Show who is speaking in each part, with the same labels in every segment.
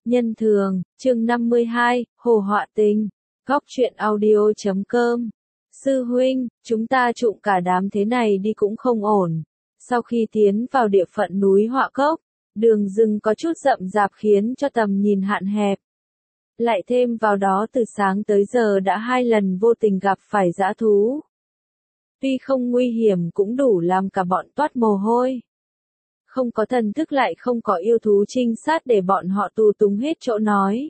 Speaker 1: Nhân thường, chương 52, Hồ Họa Tình, Góc truyện audio.com. Sư huynh, chúng ta trụng cả đám thế này đi cũng không ổn. Sau khi tiến vào địa phận núi Họa Cốc, đường rừng có chút rậm rạp khiến cho tầm nhìn hạn hẹp. Lại thêm vào đó từ sáng tới giờ đã 2 lần vô tình gặp phải dã thú. Tuy không nguy hiểm cũng đủ làm cả bọn toát mồ hôi. Không có thần thức lại không có yêu thú trinh sát để bọn họ tù túng hết chỗ nói.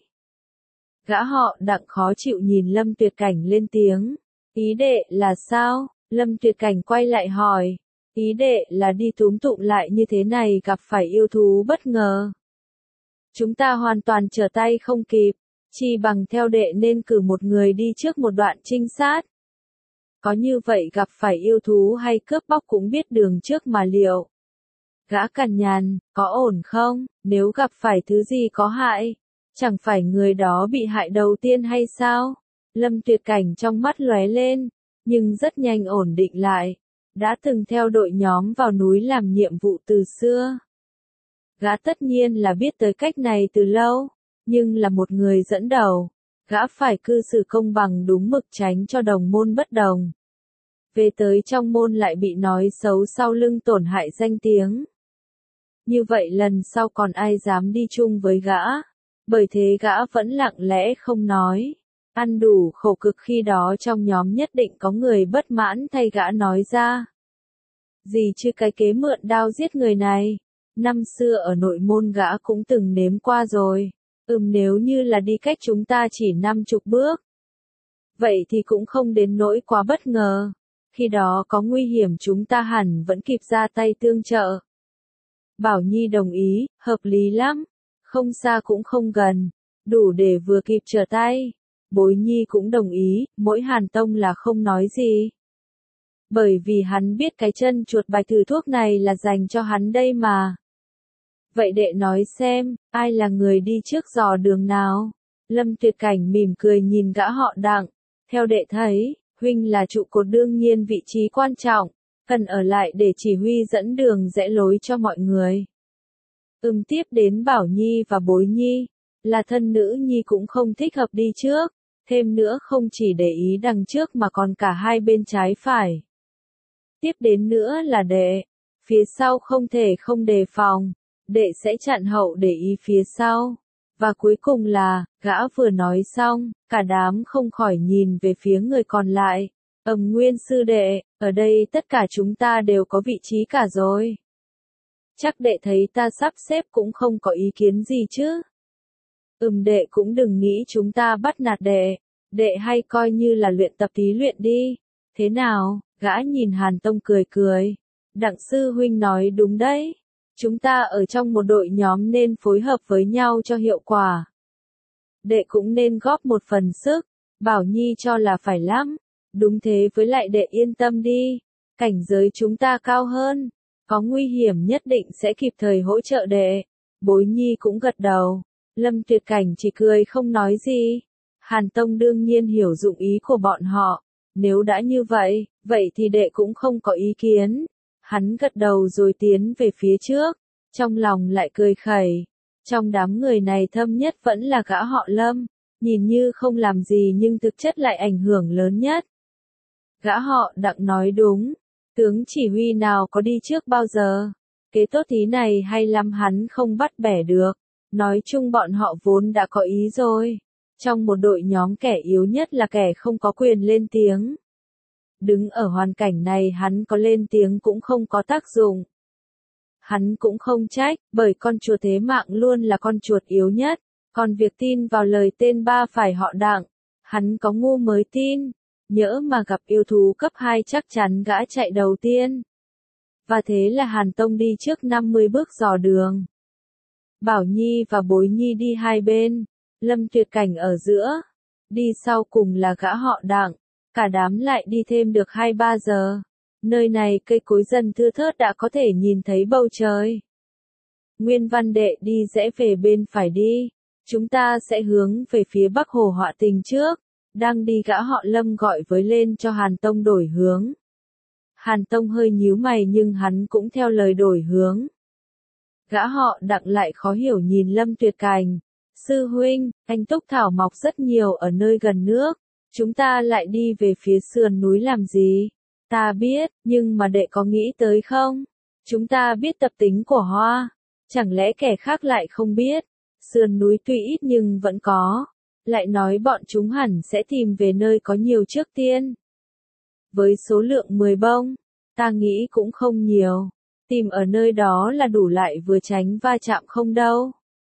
Speaker 1: Gã họ Đặng khó chịu nhìn Lâm Tuyệt Cảnh lên tiếng. Ý đệ là sao? Lâm Tuyệt Cảnh quay lại hỏi. Ý đệ là đi túm tụm lại như thế này gặp phải yêu thú bất ngờ. Chúng ta hoàn toàn trở tay không kịp, chi bằng theo đệ nên cử một người đi trước một đoạn trinh sát. Có như vậy gặp phải yêu thú hay cướp bóc cũng biết đường trước mà liệu. Gã cằn nhằn, có ổn không, nếu gặp phải thứ gì có hại, chẳng phải người đó bị hại đầu tiên hay sao? Lâm Tuyệt Cảnh trong mắt lóe lên, nhưng rất nhanh ổn định lại, đã từng theo đội nhóm vào núi làm nhiệm vụ từ xưa. Gã tất nhiên là biết tới cách này từ lâu, nhưng là một người dẫn đầu, gã phải cư xử công bằng đúng mực tránh cho đồng môn bất đồng. Về tới trong môn lại bị nói xấu sau lưng tổn hại danh tiếng. Như vậy lần sau còn ai dám đi chung với gã, bởi thế gã vẫn lặng lẽ không nói. Ăn đủ khổ cực khi đó trong nhóm nhất định có người bất mãn thay gã nói ra. Gì chứ cái kế mượn đao giết người này, năm xưa ở nội môn gã cũng từng nếm qua rồi. Nếu như là đi cách chúng ta chỉ 50 bước. Vậy thì cũng không đến nỗi quá bất ngờ. Khi đó có nguy hiểm chúng ta hẳn vẫn kịp ra tay tương trợ. Bảo Nhi đồng ý, hợp lý lắm. Không xa cũng không gần, đủ để vừa kịp trở tay. Bối Nhi cũng đồng ý, mỗi Hàn Tông là không nói gì. Bởi vì hắn biết cái chân chuột bài thử thuốc này là dành cho hắn đây mà. Vậy đệ nói xem, ai là người đi trước dò đường nào? Lâm Tuyệt Cảnh mỉm cười nhìn gã họ Đặng. Theo đệ thấy, huynh là trụ cột đương nhiên vị trí quan trọng, cần ở lại để chỉ huy dẫn đường rẽ lối cho mọi người. Tiếp đến Bảo Nhi và Bối Nhi, là thân nữ Nhi cũng không thích hợp đi trước, thêm nữa không chỉ để ý đằng trước mà còn cả hai bên trái phải. Tiếp đến nữa là đệ, phía sau không thể không đề phòng, đệ sẽ chặn hậu để ý phía sau. Và cuối cùng là, gã vừa nói xong, cả đám không khỏi nhìn về phía người còn lại. Nguyên sư đệ, ở đây tất cả chúng ta đều có vị trí cả rồi. Chắc đệ thấy ta sắp xếp cũng không có ý kiến gì chứ. Đệ cũng đừng nghĩ chúng ta bắt nạt đệ. Đệ hay coi như là luyện tập tí luyện đi. Thế nào, gã nhìn Hàn Tông cười cười. Đặng sư huynh nói đúng đấy. Chúng ta ở trong một đội nhóm nên phối hợp với nhau cho hiệu quả. Đệ cũng nên góp một phần sức. Bảo Nhi cho là phải lắm. Đúng thế, với lại đệ yên tâm đi. Cảnh giới chúng ta cao hơn. Có nguy hiểm nhất định sẽ kịp thời hỗ trợ đệ. Bối Nhi cũng gật đầu. Lâm Tuyệt Cảnh chỉ cười không nói gì. Hàn Tông đương nhiên hiểu dụng ý của bọn họ. Nếu đã như vậy, vậy thì đệ cũng không có ý kiến. Hắn gật đầu rồi tiến về phía trước. Trong lòng lại cười khẩy. Trong đám người này thâm nhất vẫn là gã họ Lâm. Nhìn như không làm gì nhưng thực chất lại ảnh hưởng lớn nhất. Gã họ Đặng nói đúng. Tướng chỉ huy nào có đi trước bao giờ. Kế tốt tí này hay lắm hắn không bắt bẻ được. Nói chung bọn họ vốn đã có ý rồi. Trong một đội nhóm kẻ yếu nhất là kẻ không có quyền lên tiếng. Đứng ở hoàn cảnh này hắn có lên tiếng cũng không có tác dụng. Hắn cũng không trách, bởi con chuột thế mạng luôn là con chuột yếu nhất. Còn việc tin vào lời tên ba phải họ Đặng, hắn có ngu mới tin. Nhỡ mà gặp yêu thú cấp 2 chắc chắn gã chạy đầu tiên. Và thế là Hàn Tông đi trước 50 bước dò đường. Bảo Nhi và Bối Nhi đi hai bên, Lâm Tuyệt Cảnh ở giữa. Đi sau cùng là gã họ Đặng, cả đám lại đi thêm được 2-3 giờ. Nơi này cây cối dần thưa thớt đã có thể nhìn thấy bầu trời. Nguyên Văn đệ đi rẽ về bên phải đi. Chúng ta sẽ hướng về phía bắc Hồ Họa Tình trước. Đang đi gã họ Lâm gọi với lên cho Hàn Tông đổi hướng. Hàn Tông hơi nhíu mày nhưng hắn cũng theo lời đổi hướng. Gã họ Đặng lại khó hiểu nhìn Lâm Tuyệt Cảnh. Sư huynh, anh túc thảo mọc rất nhiều ở nơi gần nước. Chúng ta lại đi về phía sườn núi làm gì? Ta biết, nhưng mà đệ có nghĩ tới không? Chúng ta biết tập tính của hoa. Chẳng lẽ kẻ khác lại không biết? Sườn núi tuy ít nhưng vẫn có. Lại nói bọn chúng hẳn sẽ tìm về nơi có nhiều trước tiên. Với số lượng 10 bông, ta nghĩ cũng không nhiều. Tìm ở nơi đó là đủ lại vừa tránh va chạm không đâu.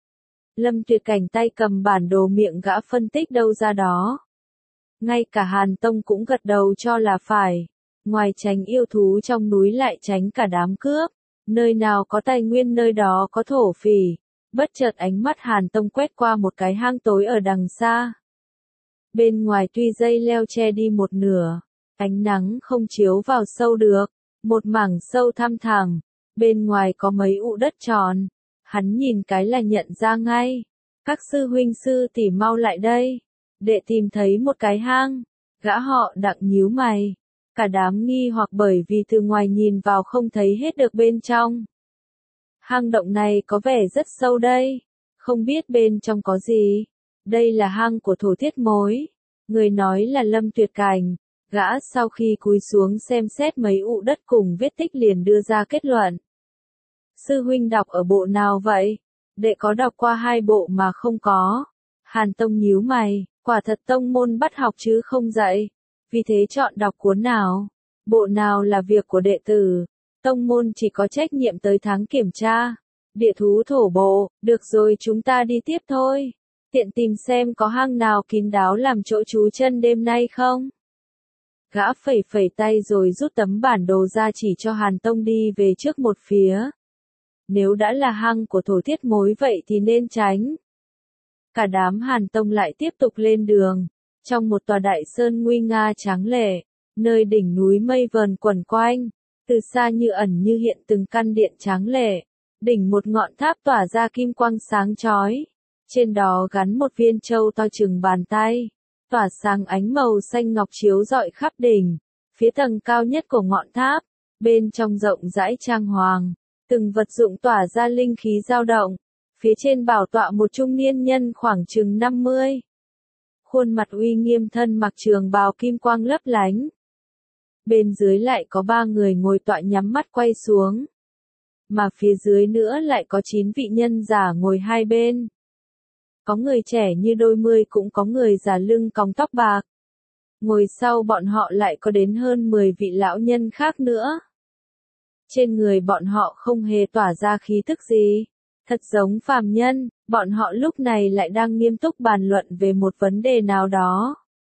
Speaker 1: Lâm Tuyệt Cảnh tay cầm bản đồ miệng gã phân tích đâu ra đó. Ngay cả Hàn Tông cũng gật đầu cho là phải. Ngoài tránh yêu thú trong núi lại tránh cả đám cướp. Nơi nào có tài nguyên nơi đó có thổ phỉ. Bất chợt ánh mắt Hàn Tông quét qua một cái hang tối ở đằng xa. Bên ngoài tuy dây leo che đi một nửa, ánh nắng không chiếu vào sâu được. Một mảng sâu thăm thẳm, bên ngoài có mấy ụ đất tròn. Hắn nhìn cái là nhận ra ngay. Các sư huynh sư tỷ mau lại đây. Đệ tìm thấy một cái hang. Gã họ Đặng nhíu mày. Cả đám nghi hoặc bởi vì từ ngoài nhìn vào không thấy hết được bên trong. Hang động này có vẻ rất sâu đây. Không biết bên trong có gì. Đây là hang của Thổ Thiết Mối. Người nói là Lâm Tuyệt Cảnh. Gã sau khi cúi xuống xem xét mấy ụ đất cùng vết tích liền đưa ra kết luận. Sư huynh đọc ở bộ nào vậy? Đệ có đọc qua 2 bộ mà không có. Hàn Tông nhíu mày, quả thật tông môn bắt học chứ không dạy. Vì thế chọn đọc cuốn nào? Bộ nào là việc của đệ tử. Tông môn chỉ có trách nhiệm tới tháng kiểm tra. Địa thú thổ bộ, được rồi chúng ta đi tiếp thôi. Tiện tìm xem có hang nào kín đáo làm chỗ trú chân đêm nay không? Gã phẩy phẩy tay rồi rút tấm bản đồ ra chỉ cho Hàn Tông đi về trước một phía. Nếu đã là hang của Thổ Thiết Mối vậy thì nên tránh. Cả đám Hàn Tông lại tiếp tục lên đường. Trong một tòa đại sơn nguy nga tráng lệ, nơi đỉnh núi mây vờn quẩn quanh, từ xa như ẩn như hiện từng căn điện tráng lệ. Đỉnh một ngọn tháp tỏa ra kim quang sáng chói. Trên đó gắn một viên châu to chừng bàn tay. Tỏa sáng ánh màu xanh ngọc chiếu rọi khắp đỉnh. Phía tầng cao nhất của ngọn tháp, bên trong rộng rãi trang hoàng, từng vật dụng tỏa ra linh khí dao động. Phía trên bảo tọa một trung niên nhân khoảng chừng 50. Khuôn mặt uy nghiêm thân mặc trường bào kim quang lấp lánh. Bên dưới lại có 3 người ngồi tọa nhắm mắt quay xuống. Mà phía dưới nữa lại có 9 vị nhân giả ngồi hai bên. Có người trẻ như đôi mươi cũng có người già lưng còng tóc bạc. Ngồi sau bọn họ lại có đến hơn 10 vị lão nhân khác nữa. Trên người bọn họ không hề tỏa ra khí tức gì. Thật giống phàm nhân, bọn họ lúc này lại đang nghiêm túc bàn luận về một vấn đề nào đó.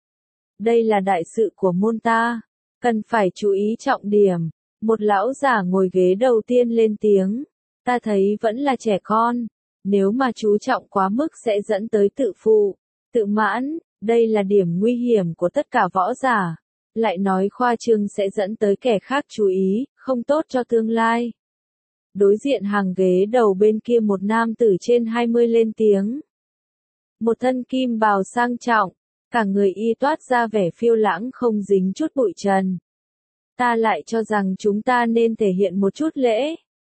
Speaker 1: Đây là đại sự của môn ta, cần phải chú ý trọng điểm. Một lão giả ngồi ghế đầu tiên lên tiếng. Ta thấy vẫn là trẻ con. Nếu mà chú trọng quá mức sẽ dẫn tới tự phụ, tự mãn, đây là điểm nguy hiểm của tất cả võ giả. Lại nói khoa trương sẽ dẫn tới kẻ khác chú ý, không tốt cho tương lai. Đối diện hàng ghế đầu bên kia một nam tử trên 20 lên tiếng. Một thân kim bào sang trọng, cả người y toát ra vẻ phiêu lãng không dính chút bụi trần. Ta lại cho rằng chúng ta nên thể hiện một chút lễ.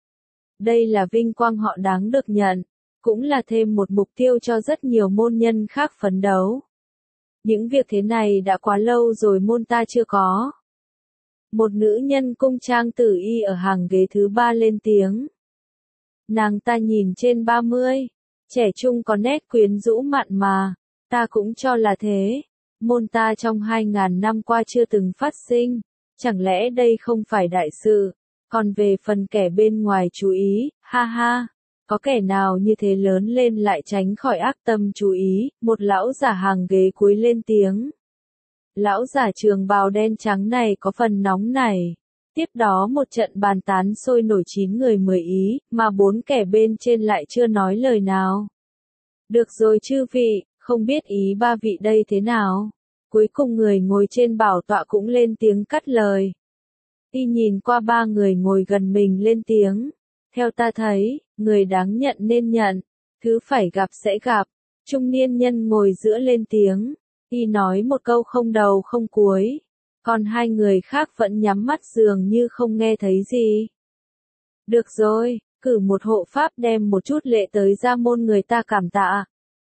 Speaker 1: Đây là vinh quang họ đáng được nhận. Cũng là thêm một mục tiêu cho rất nhiều môn nhân khác phấn đấu. Những việc thế này đã quá lâu rồi môn ta chưa có. Một nữ nhân cung trang tử y ở hàng ghế thứ 3 lên tiếng. Nàng ta nhìn trên 30, trẻ trung có nét quyến rũ mặn mà, ta cũng cho là thế. Môn ta trong 2.000 năm qua chưa từng phát sinh, chẳng lẽ đây không phải đại sự, còn về phần kẻ bên ngoài chú ý, ha ha. Có kẻ nào như thế lớn lên lại tránh khỏi ác tâm chú ý, một lão giả hàng ghế cuối lên tiếng. Lão giả trường bào đen trắng này có phần nóng này. Tiếp đó một trận bàn tán sôi nổi 9 người 10 ý, mà 4 kẻ bên trên lại chưa nói lời nào. Được rồi chư vị, không biết ý 3 vị đây thế nào. Cuối cùng người ngồi trên bảo tọa cũng lên tiếng cắt lời. Y nhìn qua 3 người ngồi gần mình lên tiếng. Theo ta thấy, người đáng nhận nên nhận, thứ phải gặp sẽ gặp. Trung niên nhân ngồi giữa lên tiếng, y nói một câu không đầu không cuối. Còn 2 người khác vẫn nhắm mắt dường như không nghe thấy gì. Được rồi, cử một hộ pháp đem một chút lệ tới ra môn người ta cảm tạ.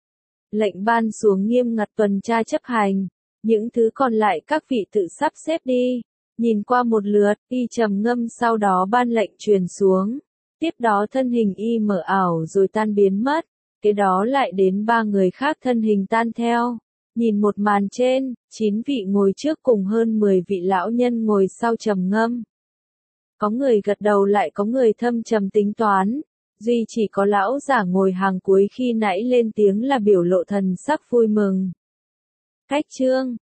Speaker 1: lệnh ban xuống nghiêm ngặt tuần tra chấp hành. Những thứ còn lại các vị tự sắp xếp đi. Nhìn qua một lượt, y trầm ngâm sau đó ban lệnh truyền xuống. Tiếp đó thân hình y mở ảo rồi tan biến mất. Kế đó lại đến 3 người khác thân hình tan theo. Nhìn một màn trên, 9 vị ngồi trước cùng hơn 10 vị lão nhân ngồi sau trầm ngâm. Có người gật đầu lại có người thâm trầm tính toán. Duy chỉ có lão giả ngồi hàng cuối khi nãy lên tiếng là biểu lộ thần sắc vui mừng. Cách chương